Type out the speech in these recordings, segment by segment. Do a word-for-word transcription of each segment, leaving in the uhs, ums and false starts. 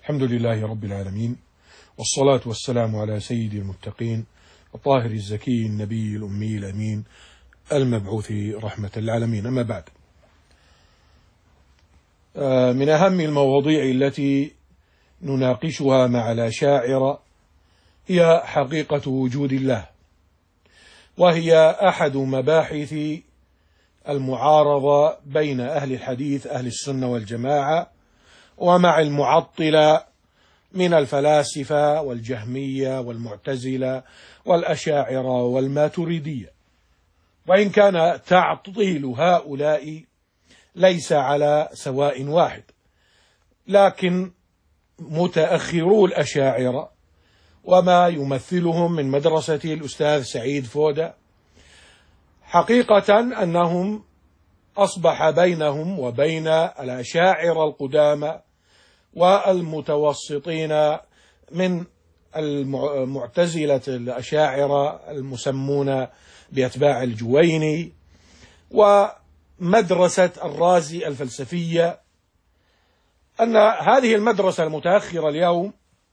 الحمد لله رب العالمين، والصلاة والسلام على سيد المتقين الطاهر الزكي النبي الأمي الأمين المبعوث رحمة العالمين. أما بعد، من أهم المواضيع التي نناقشها مع الأشاعرة هي حقيقة وجود الله، وهي أحد مباحث المعارضة بين أهل الحديث أهل السنة والجماعة ومع المعطلة من الفلاسفة والجهمية والمعتزلة والأشاعرة والماتريدية، وإن كان تعطيل هؤلاء ليس على سواء واحد، لكن متأخرو الأشاعرة وما يمثلهم من مدرسة الأستاذ سعيد فودة حقيقة أنهم أصبح بينهم وبين الأشاعرة القدامى والمتوسطين من المعتزلة الأشاعرة المسمون بأتباع الجويني ومدرسة الرازي الفلسفية، أن هذه المدرسة المتأخرة اليوم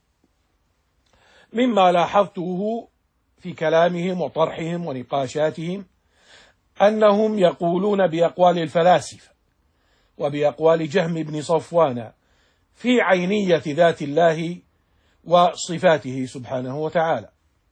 مما لاحظته في كلامهم وطرحهم ونقاشاتهم أنهم يقولون بأقوال الفلاسفة وبأقوال جهم بن صفوان في عينية ذات الله وصفاته سبحانه وتعالى.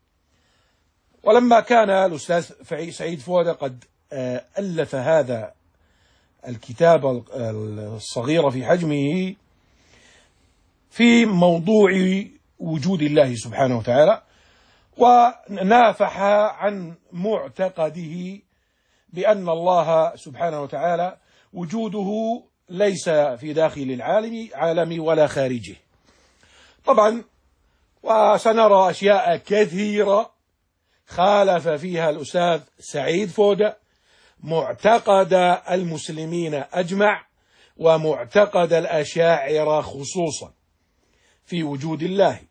ولما كان الأستاذ سعيد فودة قد ألف هذا الكتاب الصغير في حجمه في موضوع وجود الله سبحانه وتعالى، ونافح عن معتقده بأن الله سبحانه وتعالى وجوده ليس في داخل العالم عالم ولا خارجه. طبعا وسنرى أشياء كثيرة خالف فيها الأستاذ سعيد فودة معتقد المسلمين أجمع ومعتقد الأشاعرة خصوصا في وجود الله.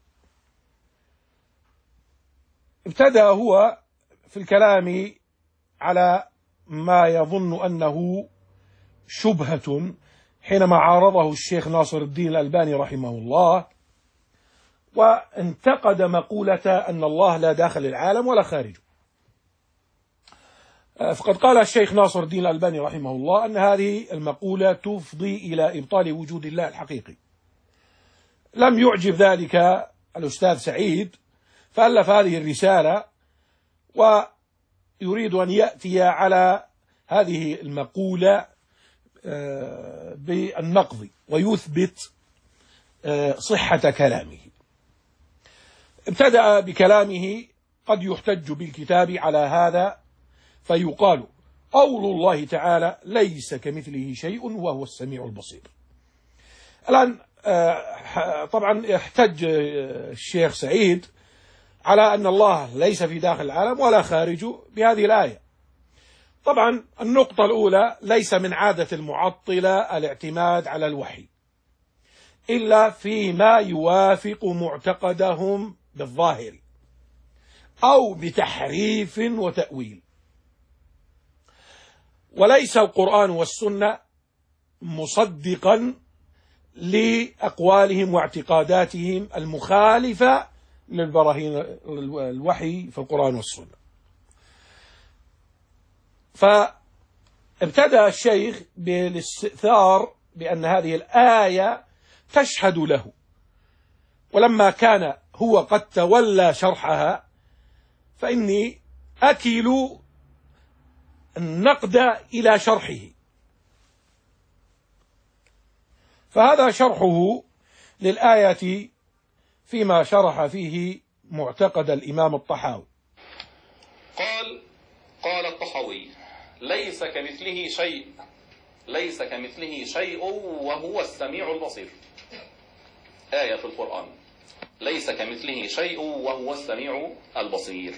ابتدأ هو في الكلام على ما يظن أنه شبهة حينما عارضه الشيخ ناصر الدين الألباني رحمه الله، وانتقد مقولة أن الله لا داخل العالم ولا خارجه. فقد قال الشيخ ناصر الدين الألباني رحمه الله أن هذه المقولة تفضي إلى إبطال وجود الله الحقيقي. لم يعجب ذلك الأستاذ سعيد فألف هذه الرسالة، ويريد أن يأتي على هذه المقولة بالنقض ويثبت صحة كلامه. ابتدأ بكلامه: قد يحتج بالكتاب على هذا فيقال قول الله تعالى ليس كمثله شيء وهو السميع البصير. الآن طبعا احتج الشيخ سعيد على أن الله ليس في داخل العالم ولا خارجه بهذه الآية. طبعا النقطة الأولى: ليس من عادة المعطلة الاعتماد على الوحي إلا فيما يوافق معتقدهم بالظاهر أو بتحريف وتأويل، وليس القرآن والسنة مصدقا لأقوالهم واعتقاداتهم المخالفة للبراهين الوحي في القرآن والسنة. فابتدأ الشيخ بالاستئثار بأن هذه الآية تشهد له، ولما كان هو قد تولى شرحها فإني أكل النقد إلى شرحه. فهذا شرحه للآية فيما شرح فيه معتقد الإمام الطحاوي. قال قال الطحاوي: ليس كمثله شيء ليس كمثله شيء وهو السميع البصير. آية في القرآن: ليس كمثله شيء وهو السميع البصير.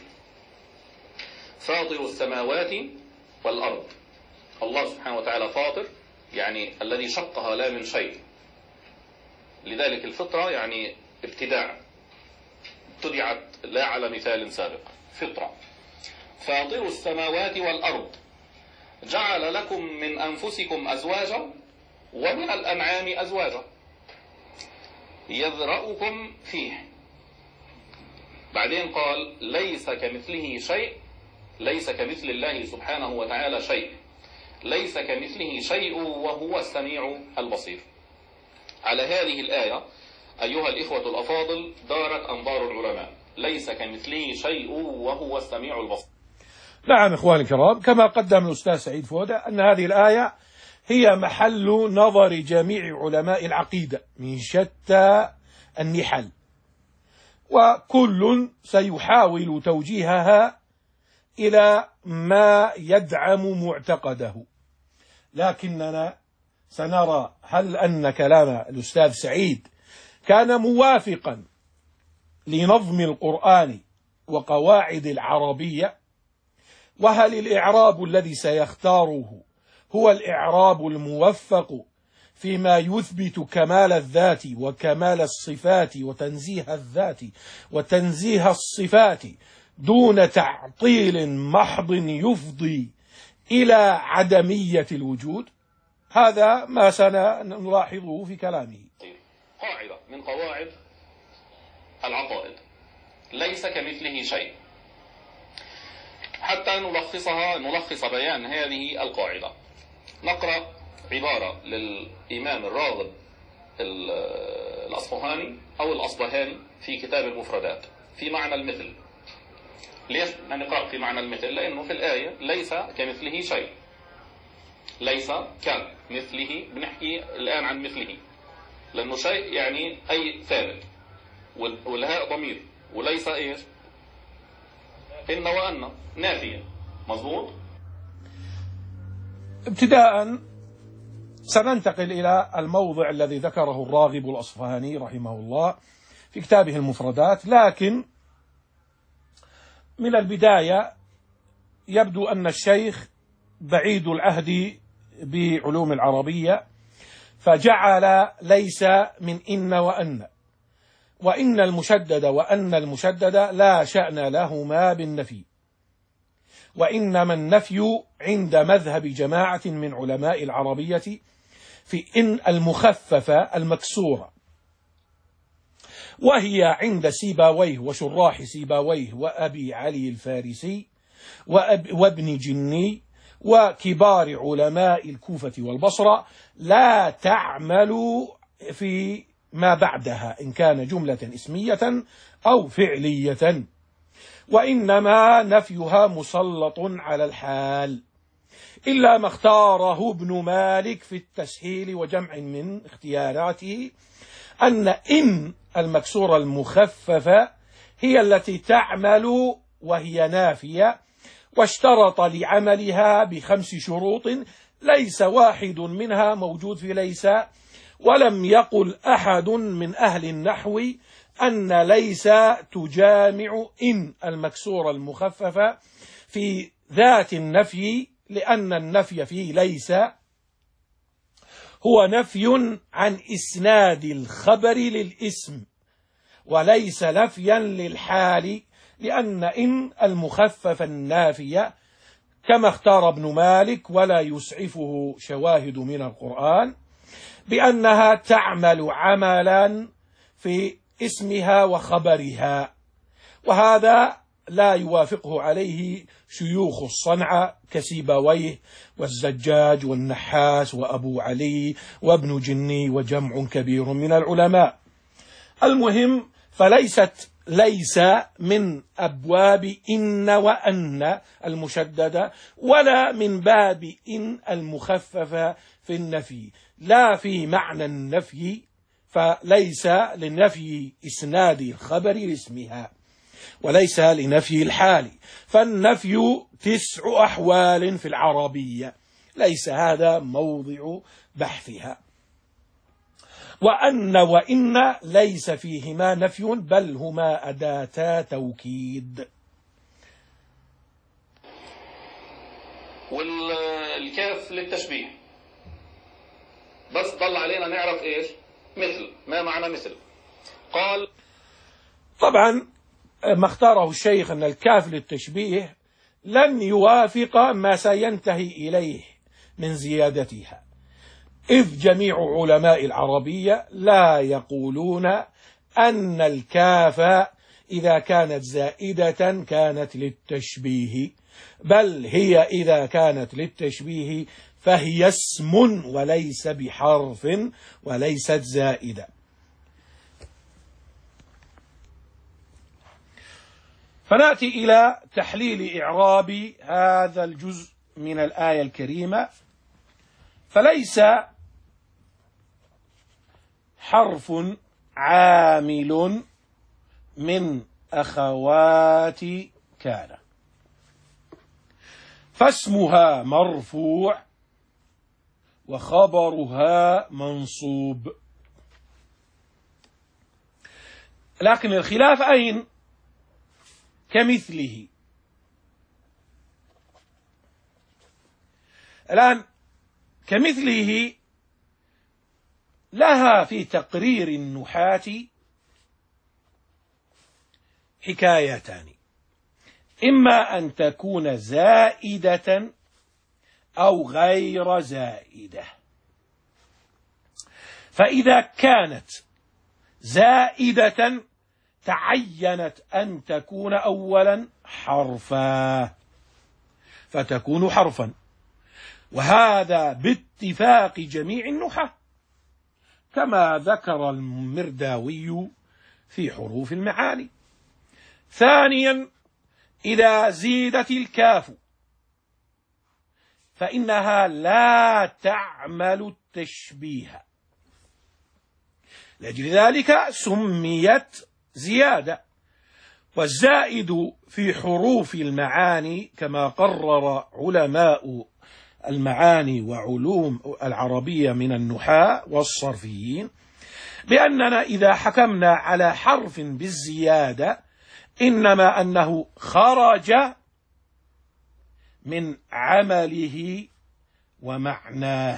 فاطر السماوات والأرض. الله سبحانه وتعالى فاطر، يعني الذي شقها لا من شيء، لذلك الفطرة يعني ابتداع، ابتدعت لا على مثال سابق، فطرة. فاطر السماوات والأرض جعل لكم من أنفسكم أزواجا ومن الأنعام أزواجا. يذرأكم فيه. بعدين قال ليس كمثله شيء، ليس كمثل الله سبحانه وتعالى شيء، ليس كمثله شيء وهو السميع البصير. على هذه الآية أيها الإخوة الأفاضل دارت أنظار العلماء، ليس كمثله شيء وهو السميع البصير. نعم إخواني الكرام، كما قدم الأستاذ سعيد فودة أن هذه الآية هي محل نظر جميع علماء العقيدة من شتى النحل، وكل سيحاول توجيهها إلى ما يدعم معتقده، لكننا سنرى هل أن كلام الأستاذ سعيد كان موافقا لنظم القرآن وقواعد العربية، وهل الإعراب الذي سيختاره هو الإعراب الموفق فيما يثبت كمال الذات وكمال الصفات وتنزيه الذات وتنزيه الصفات دون تعطيل محض يفضي إلى عدمية الوجود. هذا ما سنلاحظه في كلامه. قاعدة من قواعد العقائد ليس كمثله شيء. حتى نلخصها نلخص بيان هذه القاعدة نقرأ عبارة للإمام الراغب الأصفهاني أو الأصبهاني في كتاب المفردات في معنى المثل. ليش نقرأ في معنى المثل؟ لأنه في الآية ليس كمثله شيء، ليس كمثله، بنحكي الآن عن مثله لأنه شيء يعني أي ثابت، والهاء ضمير، وليس إيش؟ إن وأن نافية. مظبوط. ابتداء سننتقل إلى الموضع الذي ذكره الراغب الأصفهاني رحمه الله في كتابه المفردات، لكن من البداية يبدو أن الشيخ بعيد العهد بعلوم العربية، فجعل ليس من إن وأن، وإن المشدد وأن المشدد لا شأن لهما بالنفي، وإنما النفي عند مذهب جماعة من علماء العربية في إن المخففة المكسورة، وهي عند سيباويه وشراح سيباويه وأبي علي الفارسي وابن جني وكبار علماء الكوفة والبصرة لا تعمل في ما بعدها إن كان جملة اسمية أو فعلية، وإنما نفيها مسلط على الحال، إلا ما اختاره ابن مالك في التسهيل وجمع من اختياراته أن إن المكسورة المخففة هي التي تعمل وهي نافية، واشترط لعملها بخمس شروط ليس واحد منها موجود في ليس، ولم يقل أحد من أهل النحو أن ليس تجامع إن المكسورة المخففة في ذات النفي، لأن النفي فيه ليس هو نفي عن إسناد الخبر للاسم، وليس نفيا للحال، لأن إن المخفف النافية كما اختار ابن مالك ولا يسعفه شواهد من القرآن بأنها تعمل عملا في اسمها وخبرها، وهذا لا يوافقه عليه شيوخ الصنعة كسيباويه والزجاج والنحاس وأبو علي وابن جني وجمع كبير من العلماء. المهم، فليست ليس من أبواب إن وأن المشددة ولا من باب إن المخففة في النفي، لا في معنى النفي، فليس لنفي إسناد الخبر لاسمها وليس لنفي الحال، فالنفي تسع أحوال في العربية، ليس هذا موضع بحثها. وأن وإن ليس فيهما نفي بل هما أداتا توكيد. والكاف للتشبيه، بس ضل علينا نعرف إيش مثل. ما معنى مثل؟ قال طبعا ما اختاره الشيخ أن الكاف للتشبيه لن يوافق ما سينتهي إليه من زيادتها، إذ جميع علماء العربية لا يقولون أن الكاف إذا كانت زائدة كانت للتشبيه، بل هي إذا كانت للتشبيه فهي اسم وليس بحرف وليست زائدة. فنأتي إلى تحليل إعراب هذا الجزء من الآية الكريمة. فليس حرف عامل من أخوات كان، فاسمها مرفوع وخبرها منصوب. لكن الخلاف أين؟ كمثله. الآن كمثله لها في تقرير النحاة حكايتان، إما أن تكون زائدة أو غير زائدة. فإذا كانت زائدة تعينت أن تكون أولا حرفا، فتكون حرفا، وهذا باتفاق جميع النحاة كما ذكر المرداوي في حروف المعاني. ثانيا، إذا زيدت الكاف فإنها لا تعمل التشبيه، لأجل ذلك سميت زيادة. والزائد في حروف المعاني كما قرر علماء المعاني وعلوم العربية من النحاة والصرفيين بأننا إذا حكمنا على حرف بالزيادة إنما أنه خرج من عمله ومعناه،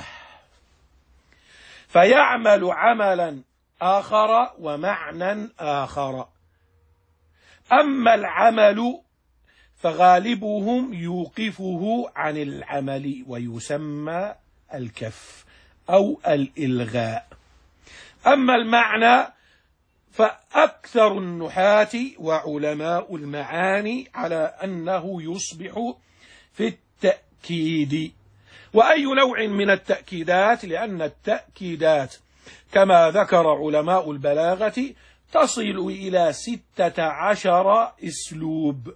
فيعمل عملا آخر ومعنى آخر. أما العمل فغالبهم يوقفه عن العمل ويسمى الكف أو الإلغاء. أما المعنى فأكثر النحاة وعلماء المعاني على أنه يصبح في التأكيد. وأي نوع من التأكيدات؟ لأن التأكيدات كما ذكر علماء البلاغة تصل إلى ستة عشر أسلوب.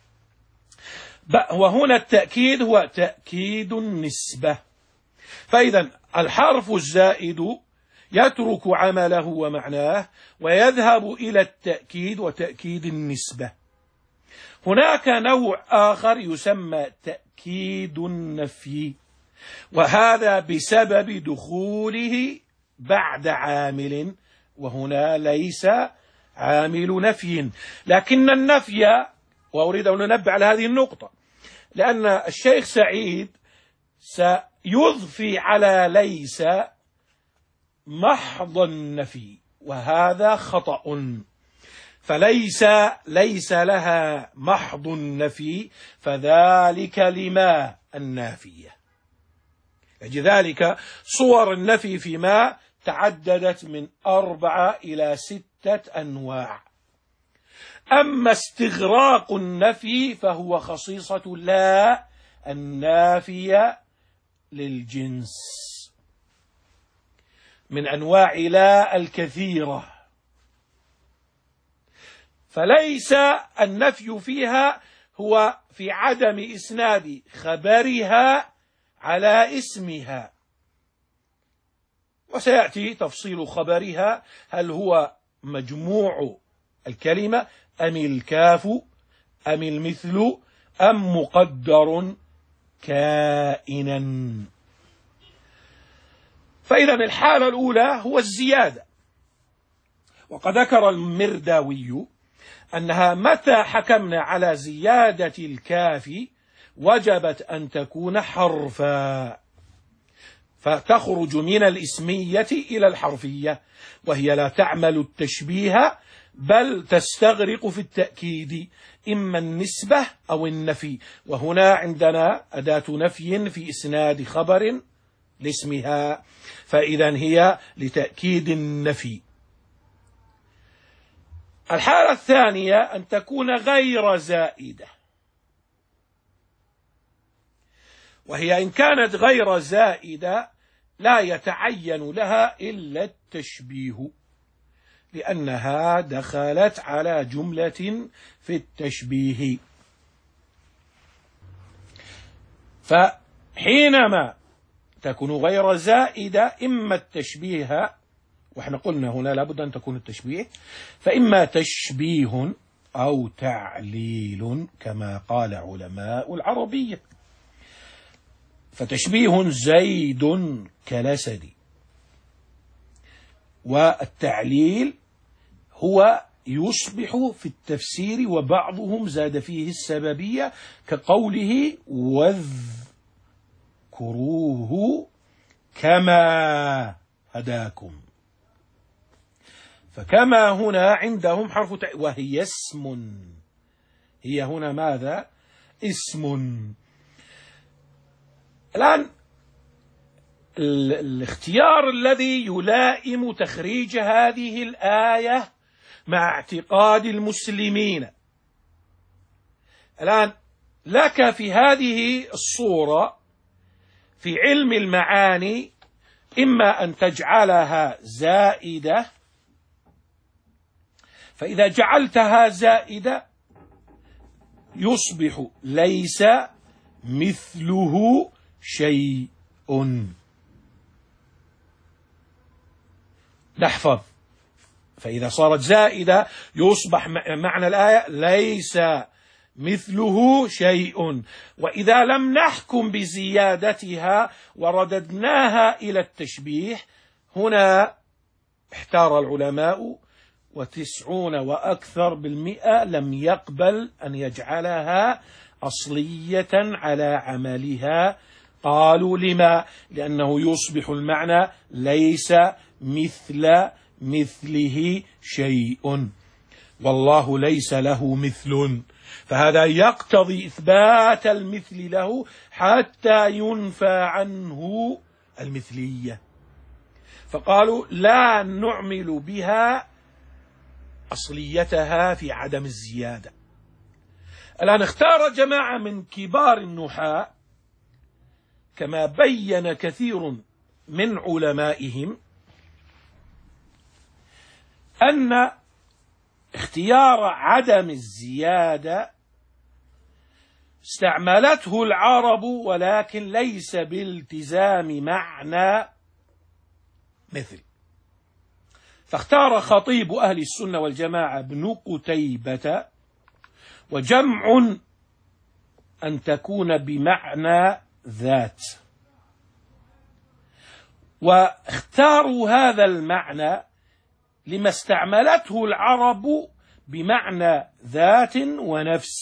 وهنا التأكيد هو تأكيد النسبة. فإذا الحرف الزائد يترك عمله ومعناه ويذهب إلى التأكيد وتأكيد النسبة. هناك نوع آخر يسمى تأكيد النفي، وهذا بسبب دخوله بعد عامل، وهنا ليس عامل نفي. لكن النفي، وأريد أن ننبه على هذه النقطة لأن الشيخ سعيد سيضفي على ليس محض النفي، وهذا خطأ. فليس ليس لها محض النفي، فذلك لما النافية. لذلك صور النفي فيما تعددت من أربعة إلى ستة أنواع. أما استغراق النفي فهو خصيصة لا النافية للجنس من أنواع لا الكثيرة، فليس النفي فيها هو في عدم إسناد خبرها على اسمها، وسيأتي تفصيل خبرها، هل هو مجموع الكلمة أم الكاف أم المثل أم مقدر كائنا. فإذا الحالة الأولى هو الزيادة، وقد ذكر المرداوي أنها متى حكمنا على زيادة الكاف وجبت أن تكون حرفا، فتخرج من الاسمية إلى الحرفية، وهي لا تعمل التشبيه بل تستغرق في التأكيد، إما النسبة أو النفي. وهنا عندنا أداة نفي في إسناد خبر لاسمها، فإذا هي لتأكيد النفي. الحالة الثانية أن تكون غير زائدة، وهي إن كانت غير زائدة لا يتعين لها إلا التشبيه، لأنها دخلت على جملة في التشبيه. فحينما تكون غير زائدة إما التشبيه، وإحنا قلنا هنا لابد أن تكون التشبيه، فإما تشبيه أو تعليل كما قال علماء العربية. فتشبيه زيد كالأسد، والتعليل هو يصبح في التفسير وبعضهم زاد فيه السببية كقوله واذكروه كما هداكم. فكما هنا عندهم حرف تع... وهي اسم، هي هنا ماذا؟ اسم. الآن الاختيار الذي يلائم تخريج هذه الآية مع اعتقاد المسلمين، الآن لك في هذه الصورة في علم المعاني إما أن تجعلها زائدة، فإذا جعلتها زائدة يصبح ليس مثله شيء. نحفظ، فإذا صارت زائدة يصبح معنى الآية ليس مثله شيء. وإذا لم نحكم بزيادتها ورددناها إلى التشبيه، هنا احتار العلماء وتسعون وأكثر بالمئة لم يقبل أن يجعلها أصلية على عملها. قالوا لما؟ لأنه يصبح المعنى ليس مثل مثله شيء، والله ليس له مثل، فهذا يقتضي إثبات المثل له حتى ينفى عنه المثلية. فقالوا لا نعمل بها أصليتها في عدم الزيادة. الآن اختار جماعة من كبار النحاة كما بين كثير من علمائهم أن اختيار عدم الزيادة استعملته العرب، ولكن ليس بالتزام معنى مثل. فاختار خطيب أهل السنة والجماعة ابن قتيبة وجمع أن تكون بمعنى ذات، واختاروا هذا المعنى لما استعملته العرب بمعنى ذات ونفس،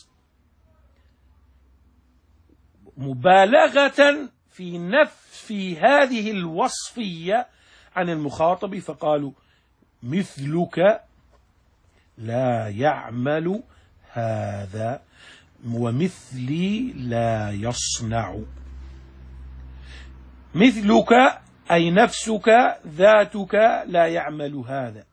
مبالغة في نفي هذه الوصفية عن المخاطب، فقالوا مثلك لا يعمل هذا ومثلي لا يصنع. مثلك أي نفسك ذاتك لا يعمل هذا.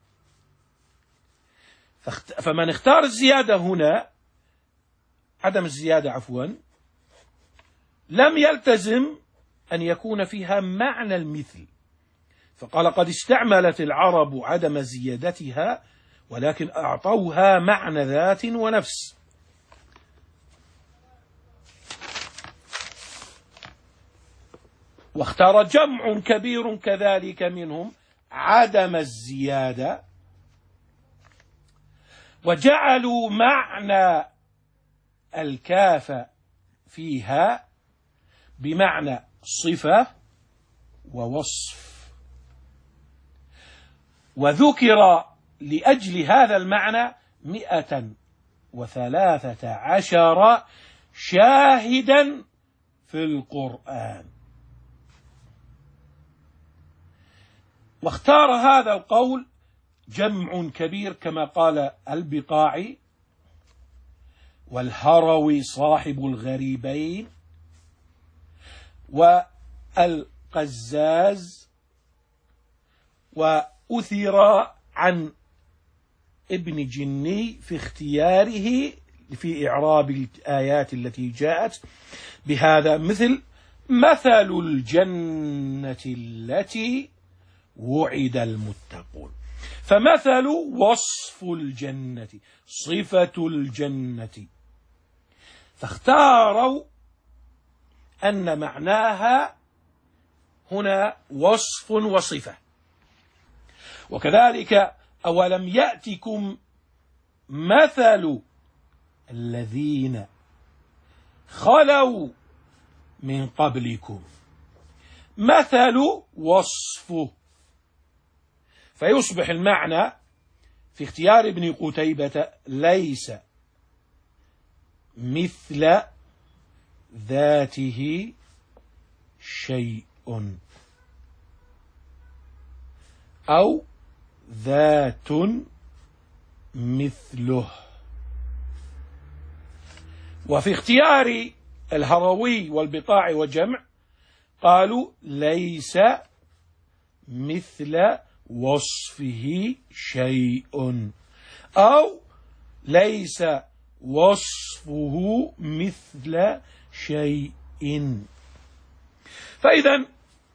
فمن اختار الزيادة هنا عدم الزيادة عفوا لم يلتزم أن يكون فيها معنى المثل، فقال قد استعملت العرب عدم زيادتها ولكن أعطوها معنى ذات ونفس. واختار جمع كبير كذلك منهم عدم الزيادة، وجعلوا معنى الكاف فيها بمعنى صفة ووصف، وذكر لأجل هذا المعنى مئة وثلاثة عشر شاهدا في القرآن. واختار هذا القول جمع كبير كما قال البقاعي والهروي صاحب الغريبين والطبري القزاز، وأثر عن ابن جني في اختياره في إعراب الآيات التي جاءت بهذا، مثل مثل الجنة التي وعد المتقون. فمثل وصف الجنة، صفة الجنة، فاختاروا أن معناها هنا وصف وصفة. وكذلك أولم يأتكم مثل الذين خلوا من قبلكم، مثل وصفه، فيصبح المعنى في اختيار ابن قتيبة ليس مثل ذاته شيء أو ذات مثله. وفي اختيار الهروي والبقاع وجمع قالوا ليس مثل وصفه شيء أو ليس وصفه مثل شيء. فإذا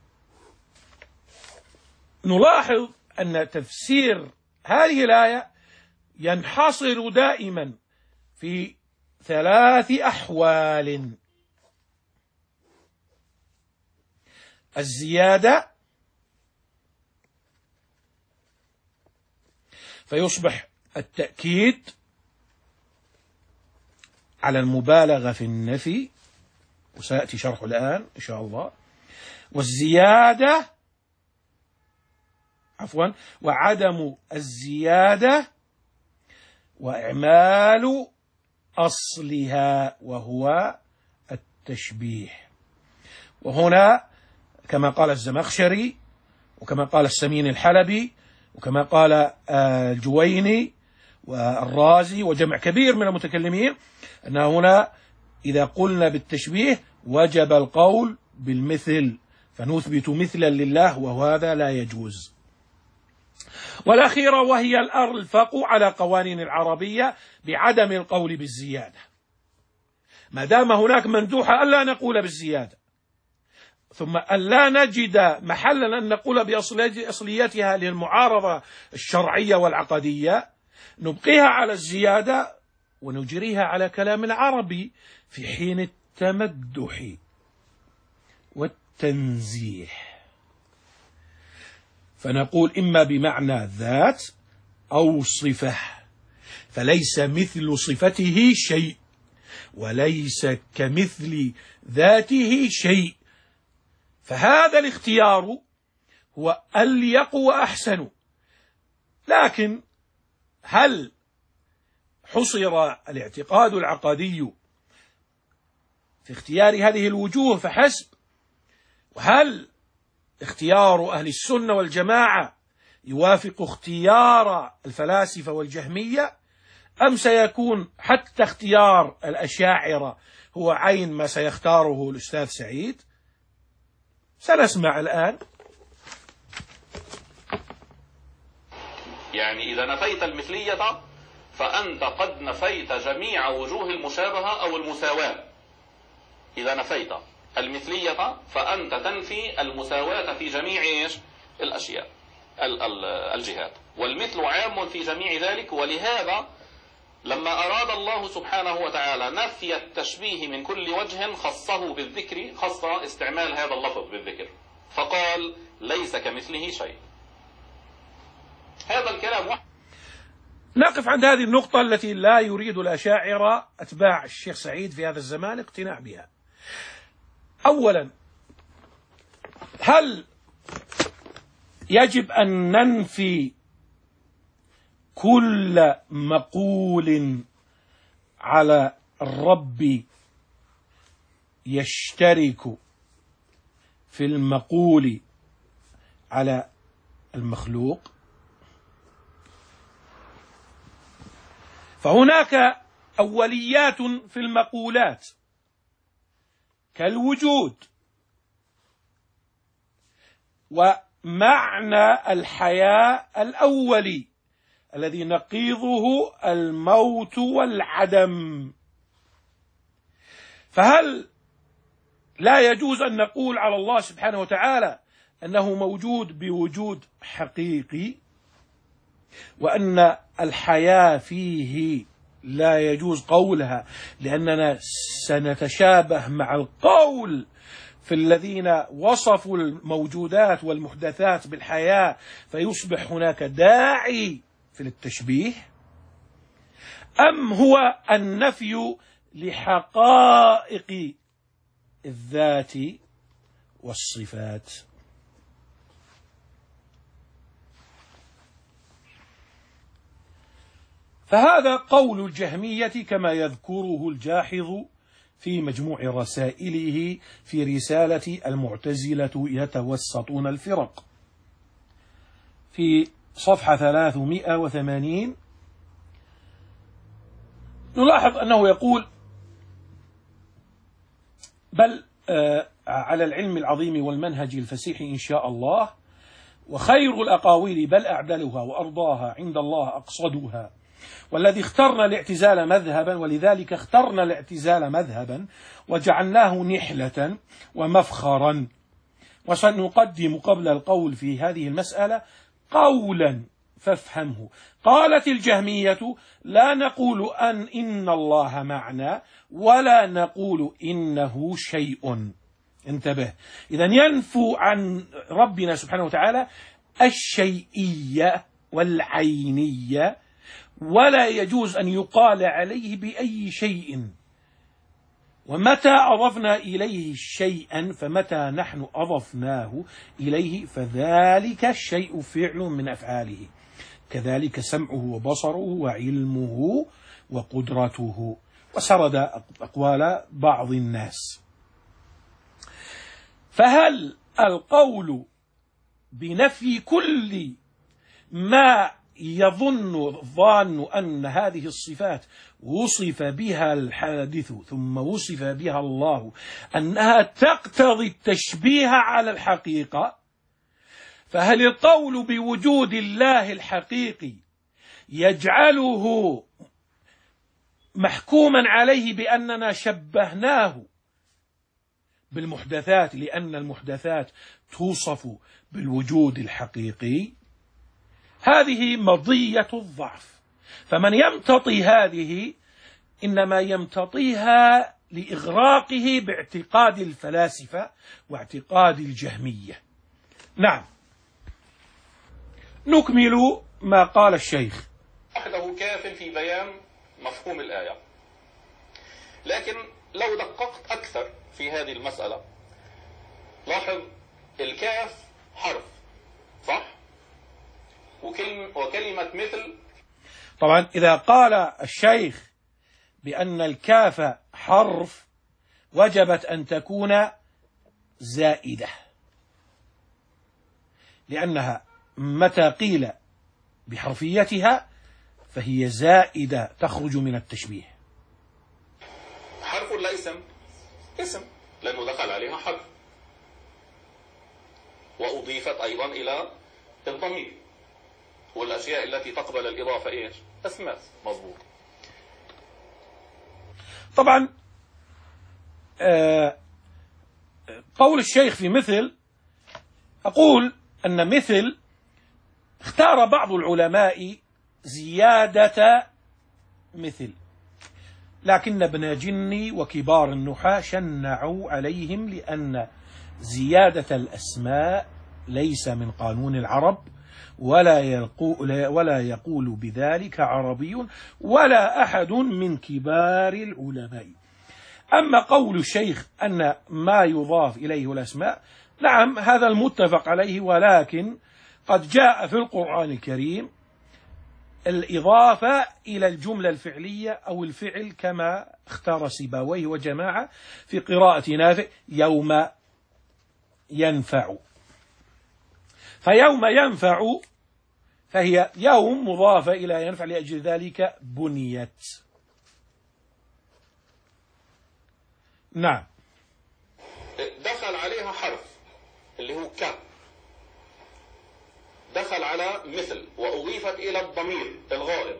نلاحظ أن تفسير هذه الآية ينحصر دائما في ثلاث أحوال: الزيادة، فيصبح التأكيد على المبالغة في النفي، وسيأتي شرح الآن إن شاء الله، والزيادة عفوا وعدم الزيادة، وإعمال أصلها وهو التشبيه. وهنا كما قال الزمخشري وكما قال السمين الحلبي وكما قال الجويني والرازي وجمع كبير من المتكلمين أن هنا إذا قلنا بالتشبيه وجب القول بالمثل، فنثبت مثلا لله وهذا لا يجوز. والأخيرة وهي الأرفق على قوانين العربية بعدم القول بالزيادة، ما دام هناك مندوحة ألا نقول بالزيادة، ثم ألا نجد محلا أن نقول بأصليتها للمعارضة الشرعية والعقدية، نبقيها على الزيادة ونجريها على كلام العربي في حين التمدح والتنزيح، فنقول إما بمعنى ذات أو صفة، فليس مثل صفته شيء وليس كمثل ذاته شيء، فهذا الاختيار هو أليق وأحسن. لكن هل حصر الاعتقاد العقدي في اختيار هذه الوجوه فحسب؟ وهل اختيار أهل السنة والجماعة يوافق اختيار الفلاسفة والجهمية، أم سيكون حتى اختيار الأشاعرة هو عين ما سيختاره الأستاذ سعيد؟ سنسمع الآن. يعني إذا نفيت المثلية فأنت قد نفيت جميع وجوه المشابهة أو المساواة. إذا نفيت المثلية فأنت تنفي المساواة في جميع الأشياء الجهات، والمثل عام في جميع ذلك. ولهذا لما أراد الله سبحانه وتعالى نفي التشبيه من كل وجه خصه بالذكر، خص استعمال هذا اللفظ بالذكر، فقال ليس كمثله شيء. هذا الكلام واحد. نقف عند هذه النقطة التي لا يريد الأشاعرة أتباع الشيخ سعيد في هذا الزمان اقتناع بها. أولا، هل يجب أن ننفي كل مقول على الرب يشترك في المقول على المخلوق؟ فهناك أوليات في المقولات كالوجود ومعنى الحياة الأولي الذي نقيضه الموت والعدم. فهل لا يجوز أن نقول على الله سبحانه وتعالى أنه موجود بوجود حقيقي، وأن الحياة فيه لا يجوز قولها لأننا سنتشابه مع القول في الذين وصفوا الموجودات والمحدثات بالحياة فيصبح هناك داعي في التشبيه؟ أم هو النفي لحقائق الذات والصفات؟ فهذا قول الجهمية كما يذكره الجاحظ في مجموع رسائله في رسالة المعتزلة يتوسطون الفرق في صفحة ثلاثمائة وثمانين. نلاحظ أنه يقول: بل آه على العلم العظيم والمنهج الفسيح إن شاء الله، وخير الأقاويل بل أعدلها وأرضاها عند الله أقصدها، والذي اخترنا الاعتزال مذهبا، ولذلك اخترنا الاعتزال مذهبا وجعلناه نحلة ومفخرا. وسنقدم قبل القول في هذه المسألة قولا فافهمه. قالت الجهمية: لا نقول أن إن الله معنا ولا نقول إنه شيء. انتبه، إذن ينفوا عن ربنا سبحانه وتعالى الشيئية والعينية، ولا يجوز أن يقال عليه بأي شيء. ومتى أضفنا إليه شيئا فمتى نحن أضفناه إليه فذلك الشيء فعل من أفعاله، كذلك سمعه وبصره وعلمه وقدرته. وسرد أقوال بعض الناس. فهل القول بنفي كل ما يظن الظان أن هذه الصفات وصف بها الحادث ثم وصف بها الله أنها تقتضي التشبيه على الحقيقة؟ فهل القول بوجود الله الحقيقي يجعله محكوما عليه بأننا شبهناه بالمحدثات لأن المحدثات توصف بالوجود الحقيقي؟ هذه مضية الضعف. فمن يمتطي هذه إنما يمتطيها لإغراقه باعتقاد الفلاسفة واعتقاد الجهمية. نعم، نكمل ما قال الشيخ. وحده كاف في بيان مفهوم الآية، لكن لو دققت أكثر في هذه المسألة لاحظ الكاف حرف، صح؟ وكلمة مثل. طبعا إذا قال الشيخ بأن الكاف حرف وجبت أن تكون زائدة، لأنها متى قيل بحرفيتها فهي زائدة تخرج من التشبيه. حرف ولا اسم؟ اسم، لأنه دخل عليها حرف، وأضيفت أيضا إلى الضمير، والأشياء التي تقبل الإضافة إيش؟ أسماء. مضبوط. طبعا آه قول الشيخ في مثل، أقول أن مثل اختار بعض العلماء زيادة مثل، لكن ابن جني وكبار النحاة شنعوا عليهم لأن زيادة الأسماء ليس من قانون العرب، ولا يقول, ولا يقول بذلك عربي ولا أحد من كبار العلماء. أما قول الشيخ أن ما يضاف إليه الأسماء، نعم هذا المتفق عليه، ولكن قد جاء في القرآن الكريم الإضافة إلى الجملة الفعلية أو الفعل كما اختار سيبويه وجماعة في قراءة نافع: يوم ينفع. فيوم ينفع فهي يوم مضافة إلى ينفع، لأجل ذلك بنيت. نعم. دخل عليها حرف اللي هو ك، دخل على مثل وأضيفت إلى الضمير الغائب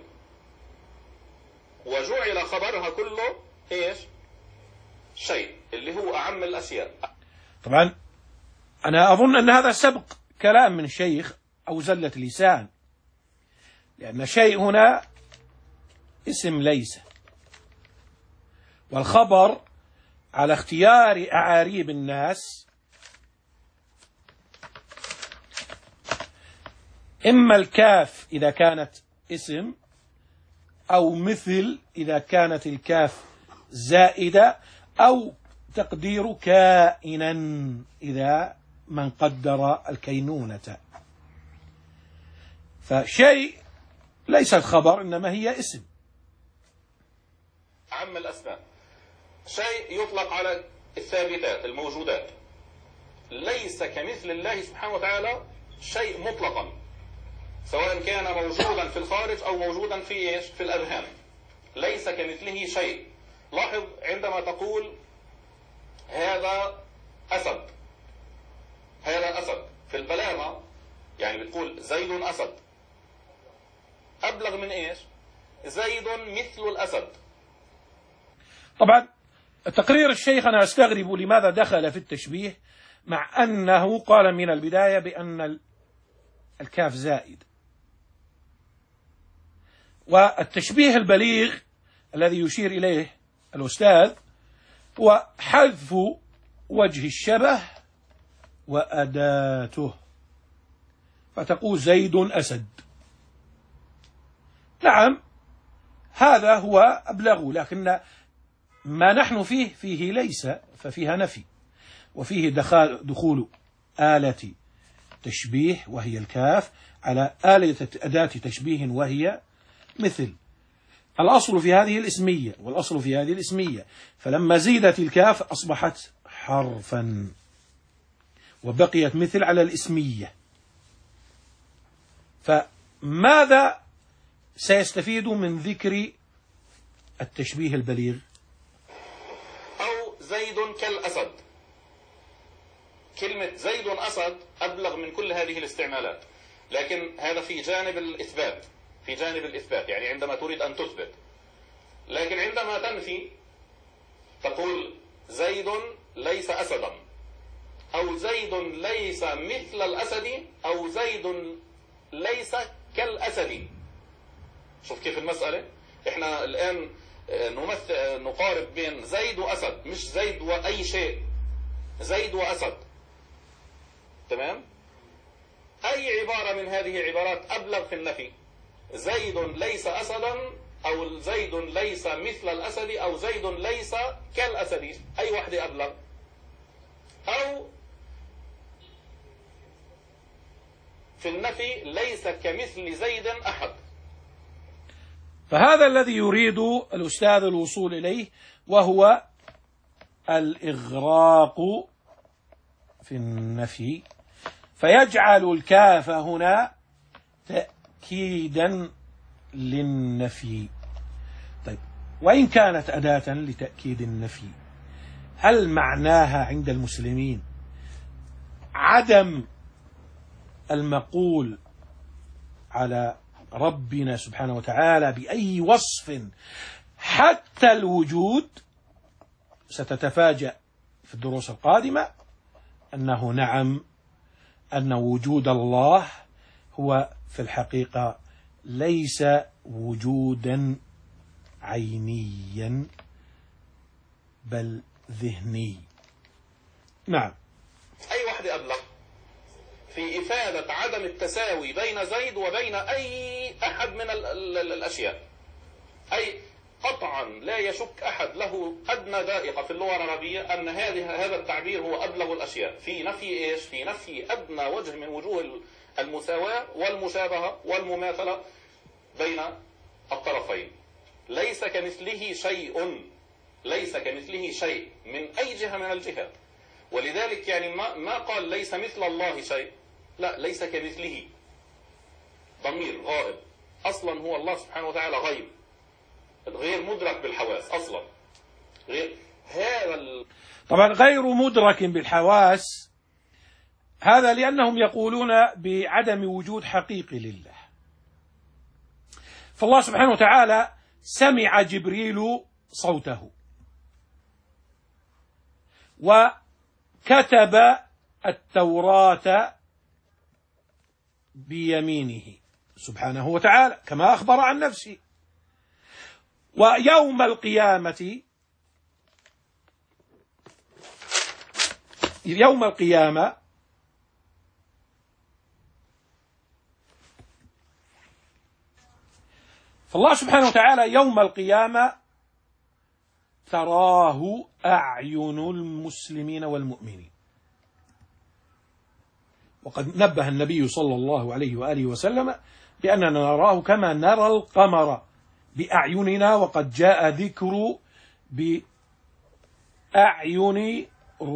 وجعل خبرها كله إيش؟ شيء، اللي هو أعم الأشياء. طبعا أنا أظن أن هذا سبق كلام من الشيخ أو زلة لسان، لأن شيء هنا اسم ليس، والخبر على اختيار أعاريب الناس إما الكاف إذا كانت اسم، أو مثل إذا كانت الكاف زائدة، أو تقدير كائنا إذا من قدر الكينونة. فشيء ليس الخبر، إنما هي اسم. عم الأسماء شيء يطلق على الثابتات الموجودات، ليس كمثل الله سبحانه وتعالى شيء مطلقا، سواء كان موجودا في الخارج أو موجودا في إيش؟ في الأذهان. ليس كمثله شيء. لاحظ عندما تقول هذا أسد، هذا أسد في البلاغة يعني بتقول زيد أسد، أبلغ من إيش؟ زيد مثل الأسد. طبعا تقرير الشيخ أنا أستغرب لماذا دخل في التشبيه، مع أنه قال من البداية بأن الكاف زائد. والتشبيه البليغ الذي يشير إليه الأستاذ هو حذف وجه الشبه وأداته، فتقول زيد أسد. نعم هذا هو أبلغ، لكن ما نحن فيه فيه ليس، ففيها نفي، وفيه دخول آلة تشبيه وهي الكاف على آلة أداة تشبيه وهي مثل. الأصل في هذه الاسمية، والأصل في هذه الاسمية، فلما زيدت الكاف أصبحت حرفا، وبقيت مثل على الاسمية. فماذا سيستفيد من ذكر التشبيه البليغ؟ أو زيد كالأسد. كلمة زيد أسد أبلغ من كل هذه الاستعمالات، لكن هذا في جانب الإثبات، في جانب الإثبات يعني عندما تريد أن تثبت. لكن عندما تنفي تقول زيد ليس أسدا، أو زيد ليس مثل الأسد، أو زيد ليس كالأسد. شوف كيف المسألة. إحنا الآن نمثل نقارب بين زيد وأسد، مش زيد وأي شيء، زيد وأسد. تمام؟ أي عبارة من هذه العبارات أبلغ في النفي؟ زيد ليس أسدا، أو زيد ليس مثل الأسد، أو زيد ليس كالأسد. أي واحدة أبلغ؟ أو في النفي ليس كمثل زيد أحد. فهذا الذي يريد الأستاذ الوصول إليه، وهو الإغراق في النفي، فيجعل الكاف هنا تأكيدا للنفي. طيب، وإن كانت أداة لتأكيد النفي، هل معناها عند المسلمين عدم المقول على ربنا سبحانه وتعالى بأي وصف حتى الوجود؟ ستتفاجأ في الدروس القادمة أنه نعم، أن وجود الله هو في الحقيقة ليس وجودا عينيا بل ذهني. نعم. أي واحدة أبلغ في إفادة عدم التساوي بين زيد وبين أي أحد من ال ال ال الأشياء. أي قطعا لا يشك أحد له أدنى دائقة في اللغة العربية أن هذه هذا التعبير هو أبلغ الأشياء في نفي إيش؟ في نفي أدنى وجه من وجوه المساواة والمشابهة والمماثلة بين الطرفين. ليس كمثله شيء، ليس كمثله شيء من أي جهة من الجهات. ولذلك يعني ما ما قال ليس مثل الله شيء، لا، ليس كمثله ضمير غائب. أصلا هو الله سبحانه وتعالى غيب، غير مدرك بالحواس أصلا. غير هذا ال... طبعا غير مدرك بالحواس هذا لأنهم يقولون بعدم وجود حقيقي لله. فالله سبحانه وتعالى سمع جبريل صوته وكتب التوراة بيمينه سبحانه وتعالى كما أخبر عن نفسه. ويوم القيامة يوم القيامة فالله سبحانه وتعالى يوم القيامة تراه أعين المسلمين والمؤمنين. وقد نبه النبي صلى الله عليه وآله وسلم بأننا نراه كما نرى القمر بأعيننا، وقد جاء ذكر بأعين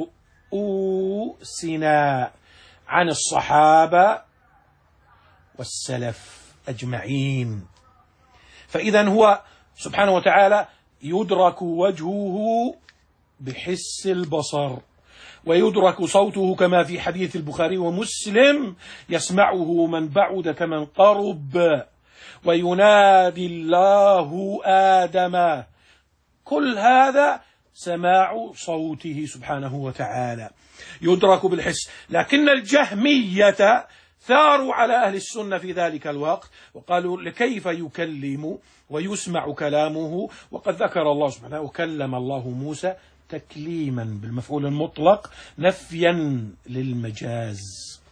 رؤوسنا عن الصحابة والسلف أجمعين. فإذا هو سبحانه وتعالى يدرك وجهه بحس البصر، ويدرك صوته كما في حديث البخاري ومسلم: يسمعه من بعد كمن قرب، وينادي الله آدم. كل هذا سماع صوته سبحانه وتعالى يدرك بالحس. لكن الجهمية ثاروا على أهل السنة في ذلك الوقت وقالوا: لكيف يكلم ويسمع كلامه وقد ذكر الله سبحانه وكلم الله موسى تكليما بالمفعول المطلق نفيا للمجاز،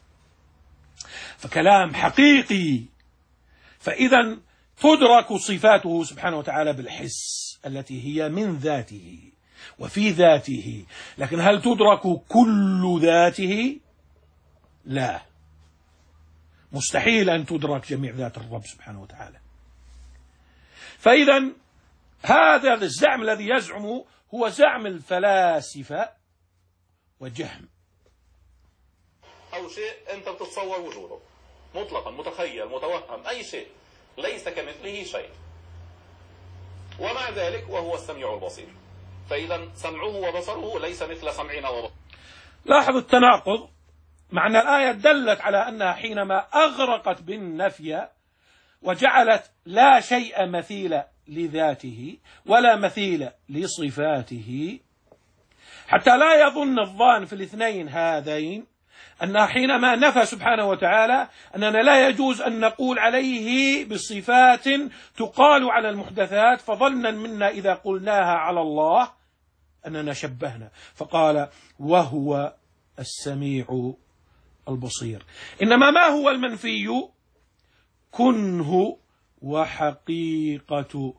فكلام حقيقي. فإذا تدرك صفاته سبحانه وتعالى بالحس التي هي من ذاته وفي ذاته، لكن هل تدرك كل ذاته؟ لا، مستحيل أن تدرك جميع ذات الرب سبحانه وتعالى. فإذا هذا الزعم الذي يزعم هو زعم الفلاسفة وجهم. أو شيء أنت بتتصور وجوده مطلقا، متخيل، متوهم، أي شيء ليس كمثله شيء، ومع ذلك وهو السميع البصير. فإذا سمعه وبصره ليس مثل سمعنا وبصرنا. لاحظ التناقض، مع أن الآية دلت على أنها حينما أغرقت بالنفي وجعلت لا شيء مثيل لذاته ولا مثيل لصفاته، حتى لا يظن الظان في الاثنين هذين أنها حينما نفى سبحانه وتعالى أننا لا يجوز أن نقول عليه بصفات تقال على المحدثات، فظنا منا إذا قلناها على الله أننا شبهنا، فقال: وهو السميع البصير. إنما ما هو المنفي؟ كنه وحقيقة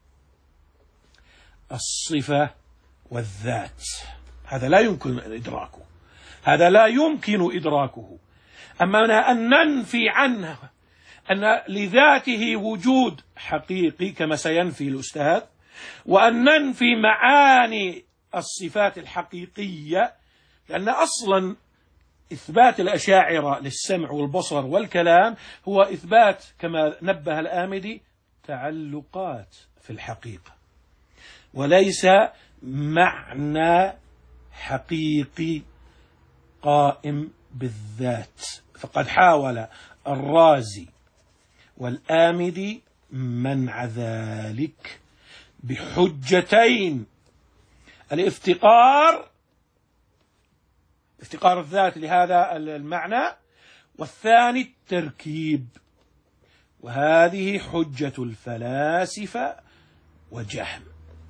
الصفة والذات. هذا لا يمكن إدراكه، هذا لا يمكن إدراكه. أما أن ننفي عنه أن لذاته وجود حقيقي كما سينفي الأستاذ، وأن ننفي معاني الصفات الحقيقية، لأن أصلا إثبات الأشاعرة للسمع والبصر والكلام هو إثبات كما نبه الآمدي تعلقات في الحقيقة، وليس معنى حقيقي قائم بالذات. فقد حاول الرازي والآمدي منع ذلك بحجتين: الافتقار افتقار الذات لهذا المعنى، والثاني التركيب، وهذه حجة الفلاسفة وجهم.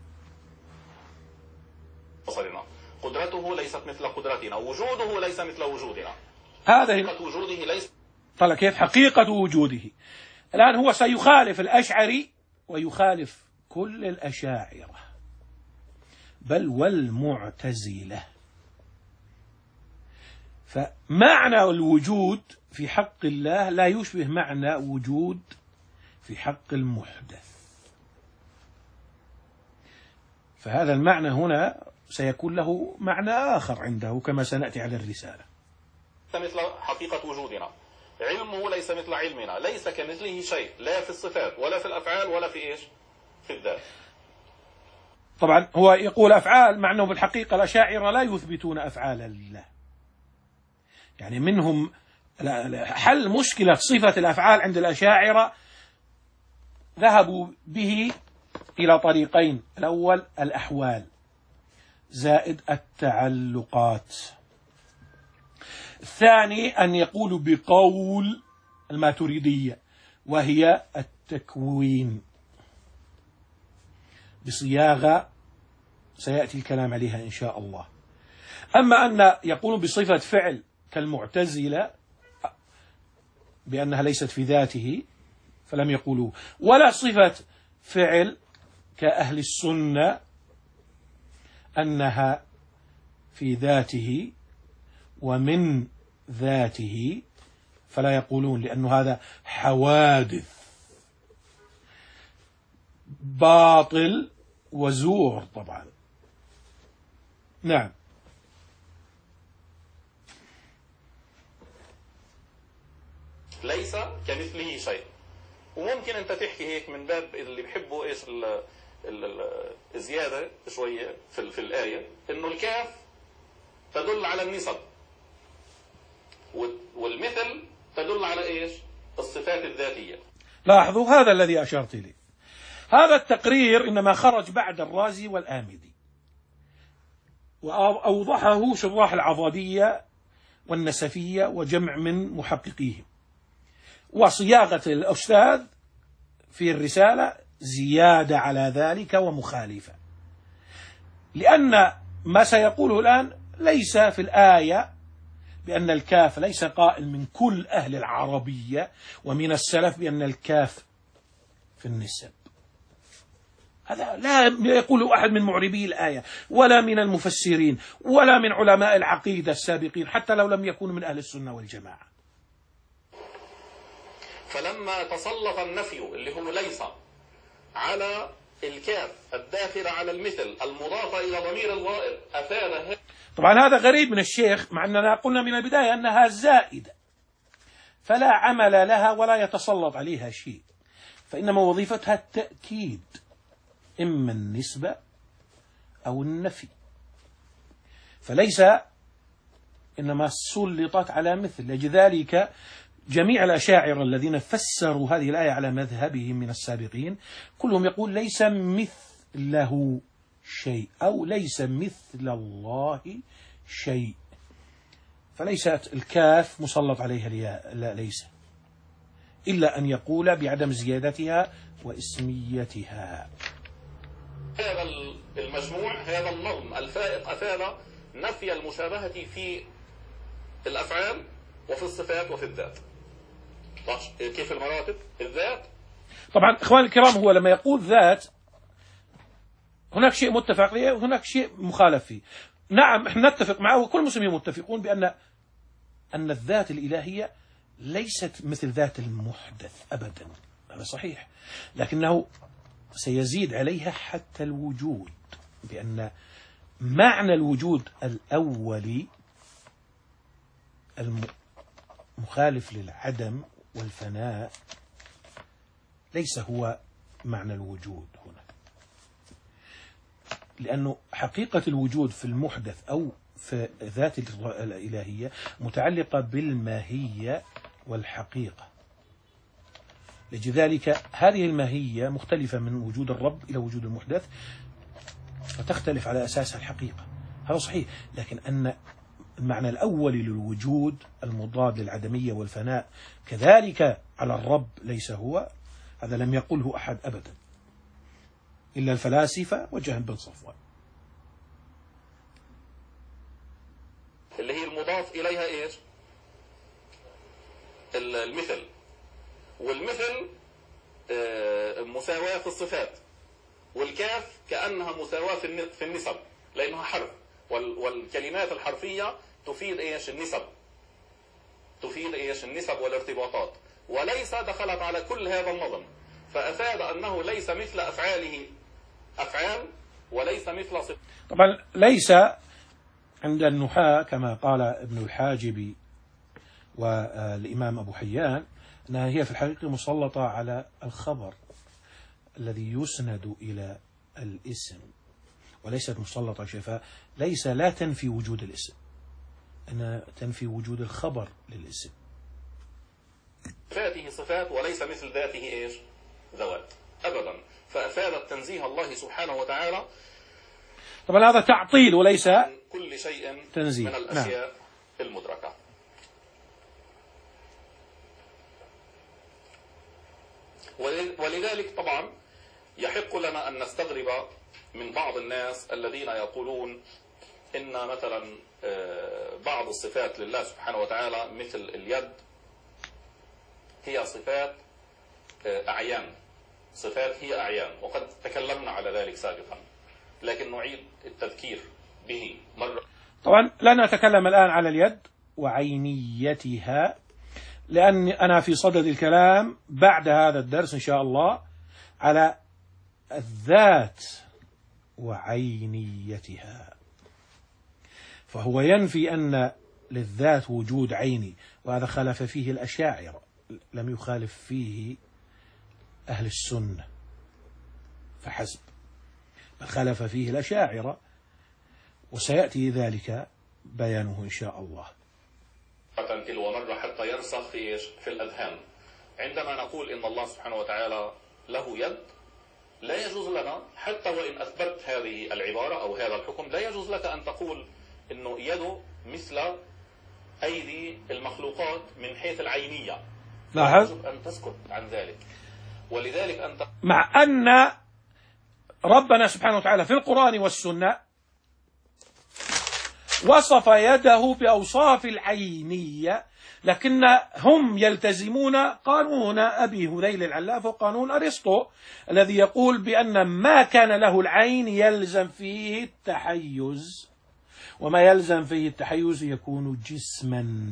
قدرته ليست مثل قدرتنا، وجوده ليس مثل وجودنا. هذا حقيقة وجوده ليس. طلع كيف حقيقة وجوده؟ الآن هو سيخالف الأشعري ويخالف كل الأشاعرة بل والمعتزلة. فمعنى الوجود في حق الله لا يشبه معنى وجود في حق المحدث، فهذا المعنى هنا سيكون له معنى آخر عنده كما سنأتي على الرسالة. مثل حقيقة وجودنا، علمه ليس مثل علمنا، ليس كمثله شيء، لا في الصفات ولا في الأفعال ولا في إيش؟ في الذات. طبعا هو يقول أفعال، مع أنه بالحقيقة الأشاعرة لا يثبتون أفعال لله، يعني منهم حل مشكلة صفة الأفعال عند الأشاعرة ذهبوا به إلى طريقين: الأول الأحوال زائد التعلقات، الثاني أن يقولوا بقول الماتريدية وهي التكوين بصياغة سيأتي الكلام عليها إن شاء الله. أما أن يقولون بصفة فعل كالمعتزلة بأنها ليست في ذاته فلم يقولوا، ولا صفة فعل كأهل السنة أنها في ذاته ومن ذاته فلا يقولون، لأن هذا حوادث باطل وزور طبعا. نعم. ليس كمثله شيء. وممكن أنت تحكي هيك من باب اللي بيحبوا إيش الزيادة شوية في, في الآية، إنه الكاف تدل على النسب والمثل تدل على إيش؟ الصفات الذاتية. لاحظوا هذا الذي أشرت إليه. هذا التقرير إنما خرج بعد الرازي والآمدي، وأوضحه شراح العضادية والنسفية وجمع من محققيهم، وصياغة الأستاذ في الرسالة زيادة على ذلك ومخالفة، لأن ما سيقوله الآن ليس في الآية بأن الكاف ليس قائل من كل أهل العربية ومن السلف بأن الكاف في النسب. هذا لا يقوله أحد من معربي الآية ولا من المفسرين ولا من علماء العقيدة السابقين، حتى لو لم يكونوا من أهل السنة والجماعة. فلما تسلط النفي اللي هو ليس على الكاف الداخل على المثل المضافة إلى ضمير الغائب أفاد. طبعا هذا غريب من الشيخ، مع أننا قلنا من البداية أنها زائدة فلا عمل لها ولا يتسلط عليها شيء، فإنما وظيفتها التأكيد، إما النسبة أو النفي، فليس إنما سلطت على مثل. لذلك جميع الأشاعرة الذين فسروا هذه الآية على مذهبهم من السابقين كلهم يقول ليس مثله شيء أو ليس مثل الله شيء، فليست الكاف مسلط عليها لا ليس، إلا أن يقول بعدم زيادتها واسميتها. هذا المجموع هذا النظم الفائق أفاد نفي المشابهة في الأفعال وفي الصفات وفي الذات. كيف المراتب؟ الذات طبعا إخواني الكرام، هو لما يقول ذات هناك شيء متفق عليه وهناك شيء مخالف فيه. نعم احنا نتفق معه وكل المسلمين متفقون بأن أن الذات الإلهية ليست مثل ذات المحدث أبدا، هذا صحيح، لكنه سيزيد عليها حتى الوجود، بأن معنى الوجود الأولي المخالف للعدم والفناء ليس هو معنى الوجود هنا، لأنه حقيقة الوجود في المحدث أو في ذات الإلهية متعلقة بالماهية والحقيقة. لذلك هذه الماهية مختلفة من وجود الرب إلى وجود المحدث، فتختلف على أساسها الحقيقة، هذا صحيح، لكن أن المعنى الأول للوجود المضاد للعدمية والفناء كذلك على الرب ليس هو، هذا لم يقله أحد أبدا إلا الفلاسفة وجهم بن صفوان. اللي هي المضاف إليها إيش؟ المثل، والمثل مساواة في الصفات، والكاف كأنها مساواة في النسب لأنها حرف، والكلمات الحرفية تفيد إيش؟ النسب، تفيد إيش؟ النسب والارتباطات، وليس دخلت على كل هذا النظم، فأفاد أنه ليس مثل أفعاله أفعال وليس مثل صفات. طبعا ليس عند النحاة كما قال ابن الحاجب والإمام أبو حيان أنها هي في الحقيقة مسلطة على الخبر الذي يسند إلى الاسم وليست مسلطة شيء، فليس لا تنفي وجود الاسم، أنها تنفي وجود الخبر للاسم. صفاته صفات وليس مثل ذاته إيش؟ ذوات أبدا. فأفادت تنزيه الله سبحانه وتعالى. طبعا هذا تعطيل وليس كل شيء تنزيه من الأشياء نعم. المدركة. ولذلك طبعا يحق لنا أن نستغرب من بعض الناس الذين يقولون إن مثلا بعض الصفات لله سبحانه وتعالى مثل اليد هي صفات أعيان، صفات هي أعيان، وقد تكلمنا على ذلك سابقا، لكن نعيد التذكير به مرة. طبعا لا نتكلم الآن على اليد وعينيتها، لأن أنا في صدد الكلام بعد هذا الدرس إن شاء الله على الذات وعينيتها. فهو ينفي أن للذات وجود عيني، وهذا خالف فيه الأشاعرة، لم يخالف فيه أهل السنة فحسب، بل خالف فيه الأشاعرة، وسيأتي ذلك بيانه إن شاء الله. تلو مرة حتى يرسخ في في الأذهان. عندما نقول إن الله سبحانه وتعالى له يد، لا يجوز لنا حتى وإن أثبت هذه العبارة أو هذا الحكم، لا يجوز لك أن تقول إنه يده مثل أيدي المخلوقات من حيث العينية. لا يجب أن تسكت عن ذلك. ولذلك أنت مع أن ربنا سبحانه وتعالى في القرآن والسنة وصف يده بأوصاف العينية، لكن هم يلتزمون قانون أبي هذيل العلاف وقانون أرسطو الذي يقول بأن ما كان له العين يلزم فيه التحيز، وما يلزم فيه التحيز يكون جسما.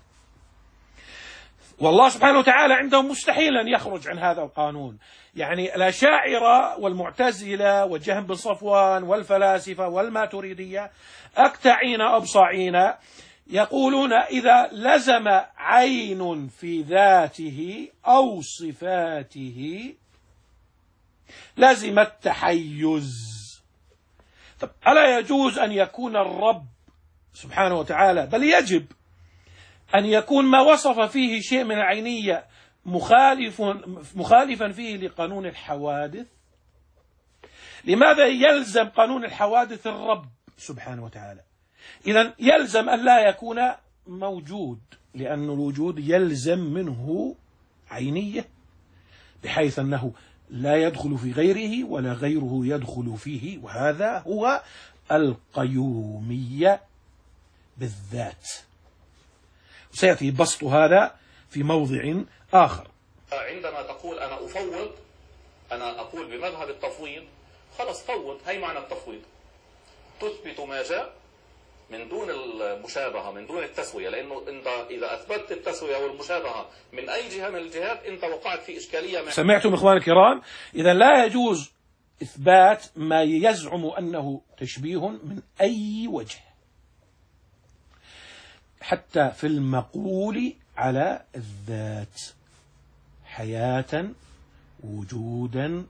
والله سبحانه وتعالى عندهم مستحيل أن يخرج عن هذا القانون. يعني الأشاعرة والمعتزلة وجهم بن صفوان والفلاسفة والماتريدية أكتعين أبصعين يقولون إذا لزم عين في ذاته أو صفاته لزم التحيز. طب ألا يجوز أن يكون الرب سبحانه وتعالى، بل يجب أن يكون ما وصف فيه شيء من العينية مخالف مخالفا فيه لقانون الحوادث؟ لماذا يلزم قانون الحوادث الرب سبحانه وتعالى؟ إذن يلزم أن لا يكون موجود، لأن الوجود يلزم منه عينية، بحيث أنه لا يدخل في غيره ولا غيره يدخل فيه، وهذا هو القيومية بالذات. سيأتي بسط هذا في موضع آخر. عندما تقول أنا أفوض، أنا أقول بمذهب التفويض، خلاص فوض، هي معنى التفويض، تثبت ما جاء من دون المشابهة، من دون التسوية، لأنه أنت إذا أثبتت التسوية والمشابهة من أي جهة من الجهات أنت وقعت في إشكالية. سمعتم إخواني الكرام؟ إذا لا يجوز إثبات ما يزعم أنه تشبيه من أي وجه، حتى في المقول على الذات، حياة، وجودا،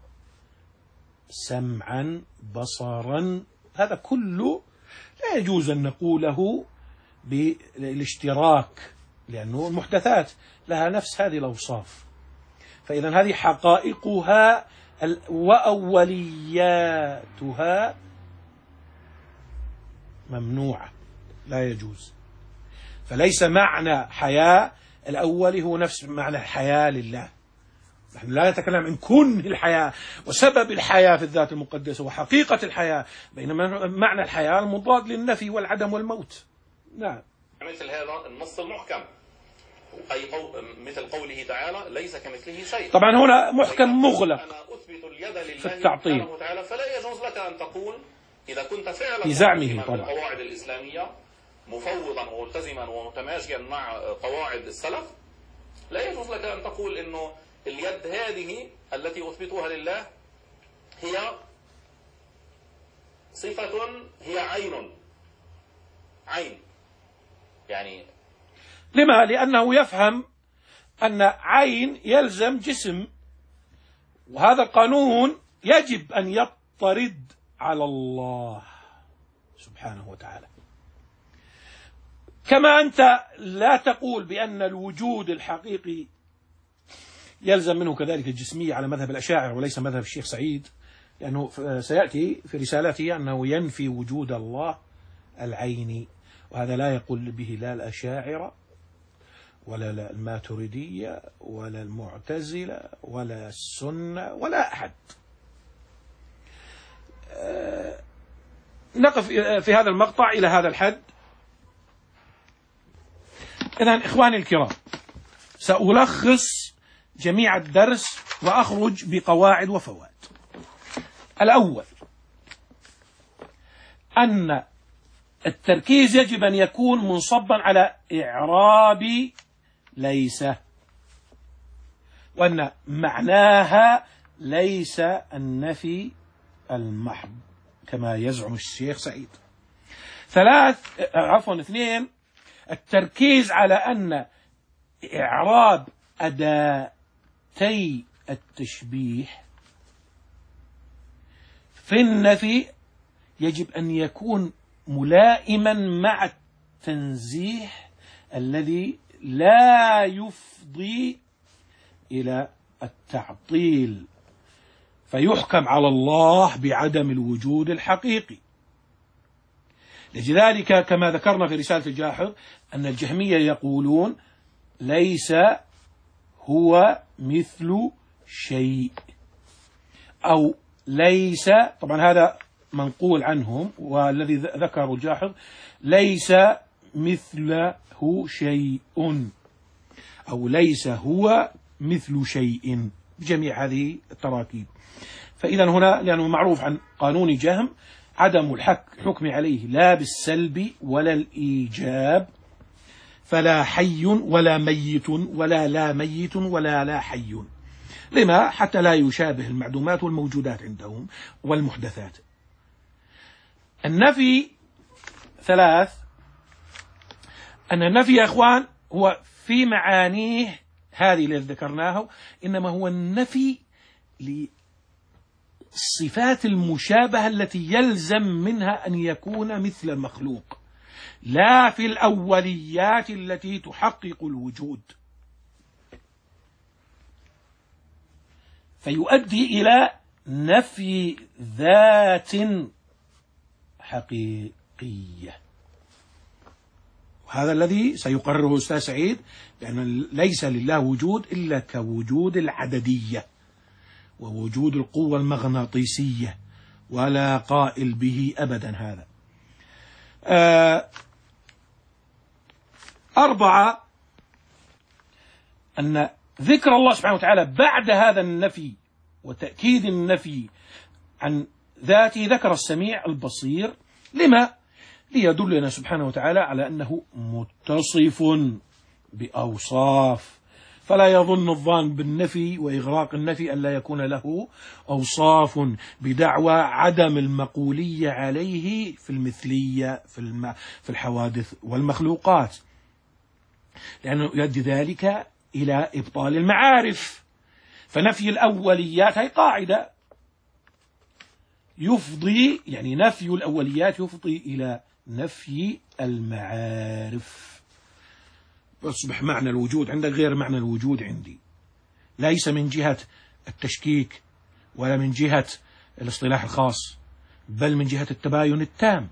سمعا، بصرا، هذا كله لا يجوز أن نقوله بالاشتراك، لأنه المحدثات لها نفس هذه الأوصاف. فإذا هذه حقائقها وأولياتها ممنوعة، لا يجوز. فليس معنى حياة الأول هو نفس معنى الحياة لله. نحن لا نتكلم عن كن الحياة وسبب الحياة في الذات المقدسة وحقيقة الحياة، بينما معنى الحياة المضاد للنفي والعدم والموت. نعم. مثل هذا النص المحكم، أي قو... مثل قوله تعالى ليس كمثله شيء. طبعا هنا محكم مغلق أنا أثبت اليد لله في التعطيل سبحانه وتعالى، فلا يجوز لك أن تقول إذا كنت فعلا في زعمه طبعا القواعد الإسلامية مفوضا وملتزما ومتماشيا مع قواعد السلف، لا يجوز لك أن تقول إنه اليد هذه التي أثبتها لله هي صفة، هي عين، عين يعني. لما؟ لأنه يفهم أن عين يلزم جسم، وهذا القانون يجب أن يطرد على الله سبحانه وتعالى. كما أنت لا تقول بأن الوجود الحقيقي يلزم منه كذلك الجسمية على مذهب الأشاعرة وليس مذهب الشيخ سعيد، لأنه سيأتي في رسالته أنه ينفي وجود الله العيني، وهذا لا يقول به لا الأشاعرة ولا الماتريدية ولا المعتزلة ولا السنة ولا أحد. نقف في هذا المقطع إلى هذا الحد. إذن إخواني الكرام، سألخص جميع الدرس وأخرج بقواعد وفوائد. الأول، أن التركيز يجب أن يكون منصبا على إعراب ليس، وأن معناها ليس النفي المحض كما يزعم الشيخ سعيد. ثلاث عفوا اثنين، التركيز على أن إعراب أداتي التشبيه في النفي يجب أن يكون ملائما مع التنزيه الذي لا يفضي إلى التعطيل فيحكم على الله بعدم الوجود الحقيقي. لذلك كما ذكرنا في رسالة الجاحظ أن الجهمية يقولون ليس هو مثل شيء، أو ليس، طبعا هذا منقول عنهم والذي ذكره الجاحظ، ليس مثله شيء، أو ليس هو مثل شيء، بجميع هذه التراكيب. فإذا هنا لأنه معروف عن قانون جهم عدم الحكم عليه لا بالسلب ولا الإيجاب، فلا حي ولا ميت ولا لا ميت ولا لا حي. لما؟ حتى لا يشابه المعدومات والموجودات عندهم والمحدثات. النفي ثلاث، أن النفي يا أخوان هو في معانيه هذه اللي ذكرناها إنما هو النفي للصفات المشابهة التي يلزم منها أن يكون مثل المخلوق، لا في الأوليات التي تحقق الوجود، فيؤدي إلى نفي ذات حقيقية. وهذا الذي سيقرره أستاذ سعيد، بأن ليس لله وجود إلا كوجود العددية ووجود القوة المغناطيسية، ولا قائل به أبدا هذا. آه أربعة، أن ذكر الله سبحانه وتعالى بعد هذا النفي وتأكيد النفي عن ذاته ذكر السميع البصير. لما؟ ليدلنا سبحانه وتعالى على أنه متصف بأوصاف، فلا يظن الظان بالنفي وإغراق النفي أن لا يكون له أوصاف بدعوى عدم المقولية عليه في المثلية في, الم... في الحوادث والمخلوقات، لأنه يؤدي ذلك إلى إبطال المعارف. فنفي الأوليات هي قاعدة يفضي، يعني نفي الأوليات يفضي إلى نفي المعارف، يصبح معنى الوجود عندك غير معنى الوجود عندي، ليس من جهة التشكيك ولا من جهة الاصطلاح الخاص، بل من جهة التباين التام.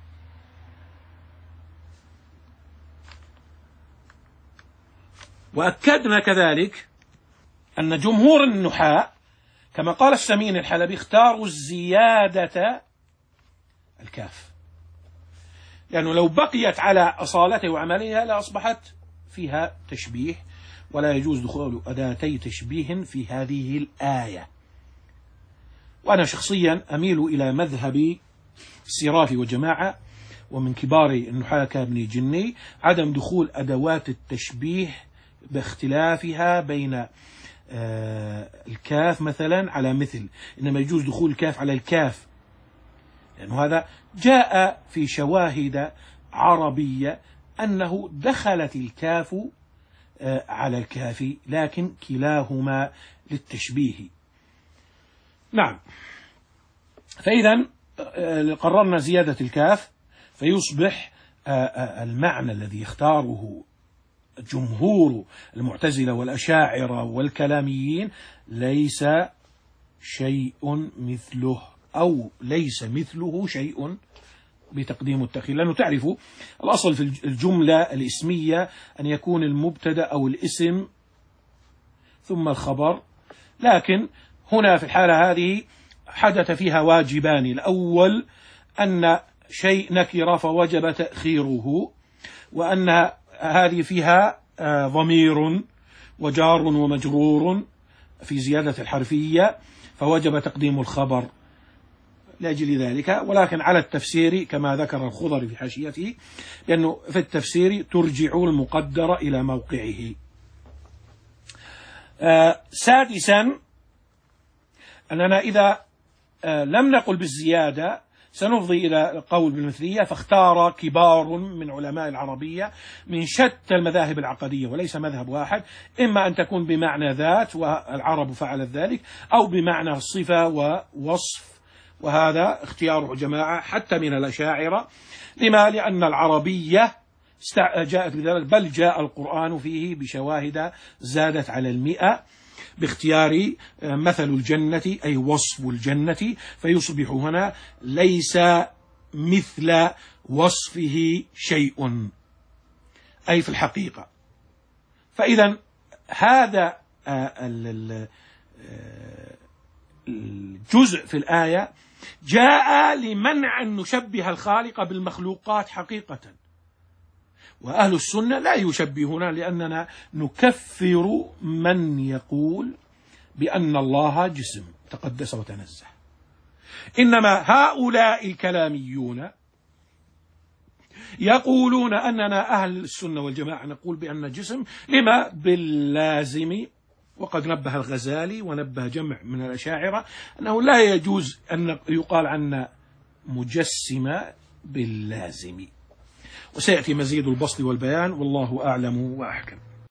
وأكدنا كذلك أن جمهور النحاة كما قال السمين الحلبي اختاروا الزيادة الكاف، لأنه لو بقيت على أصالته وعملها لأصبحت فيها تشبيه، ولا يجوز دخول أداتي تشبيه في هذه الآية. وأنا شخصيا أميل إلى مذهب السرافي وجماعة ومن كبار النحاة كابن جني عدم دخول أدوات التشبيه باختلافها بين الكاف مثلا على مثل، إنما يجوز دخول الكاف على الكاف، لأنه هذا جاء في شواهد عربية أنه دخلت الكاف على الكاف، لكن كلاهما للتشبيه. نعم، فإذا قررنا زيادة الكاف فيصبح المعنى الذي يختاره جمهور المعتزلة والأشاعرة والكلاميين ليس شيء مثله، أو ليس مثله شيء بتقديم والتأخير. لأنه تعرفوا الأصل في الجملة الإسمية أن يكون المبتدأ أو الاسم ثم الخبر، لكن هنا في الحالة هذه حدث فيها واجبان: الأول أن شيء نكر فوجب تأخيره، وأن هذه فيها ضمير وجار ومجرور في زيادة الحرفية فوجب تقديم الخبر لأجل ذلك. ولكن على التفسير كما ذكر الخضر في حاشيته، لأنه في التفسير ترجع المقدر إلى موقعه. آه سادسا أننا إذا آه لم نقل بالزيادة سنفضي إلى القول بالمثلية، فاختار كبار من علماء العربية من شتى المذاهب العقدية وليس مذهب واحد، إما أن تكون بمعنى ذات والعرب فعلت ذلك، أو بمعنى صفة ووصف، وهذا اختيار جماعة حتى من الأشاعرة. لما؟ لأن العربية جاءت بذلك، بل جاء القرآن فيه بشواهد زادت على المئة باختيار مثل الجنة أي وصف الجنة، فيصبح هنا ليس مثل وصفه شيء أي في الحقيقة. فإذا هذا الجزء في الآية جاء لمنع أن نشبه الخالق بالمخلوقات حقيقة، وأهل السنة لا يشبهون، لأننا نكفر من يقول بأن الله جسم تقدس وتنزه. إنما هؤلاء الكلاميون يقولون أننا أهل السنة والجماعة نقول بأن جسم، لما؟ باللازم. وقد نبه الغزالي ونبه جمع من الأشاعرة أنه لا يجوز أن يقال عنا مجسمة باللازم. وسيأتي مزيد البسط والبيان، والله أعلم وأحكم.